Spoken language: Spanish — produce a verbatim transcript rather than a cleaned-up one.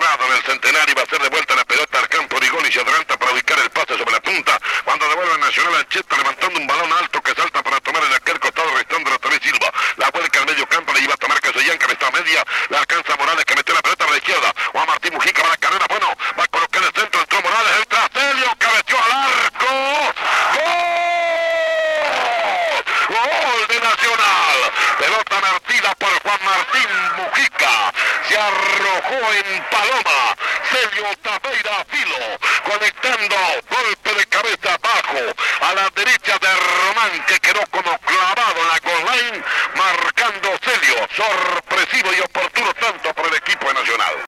centrado en el Centenario, va a ser de vuelta la pelota al campo, Rigoni se adelanta para ubicar el pase sobre la punta, cuando devuelve Nacional a Cheta levantando un balón alto que salta para tomar el aquel costado, restando otra vez Silva, la vuelca al medio campo, le iba a tomar Castellán, que está a media, la alcanza Morales que metió la pelota a la izquierda, Juan Martín Mujica va a la carrera, bueno, va a colocar el centro, entró Morales, entra Celio, cabeció al arco, ¡gol! ¡Gol de Nacional! Pelota partida por Juan Martín Mujica, se arrojó en paloma, Celio Tapeira Filo, conectando golpe de cabeza abajo a la derecha de Román, que quedó como clavado en la goal line, marcando Celio, sorpresivo y oportuno tanto por el equipo de Nacional.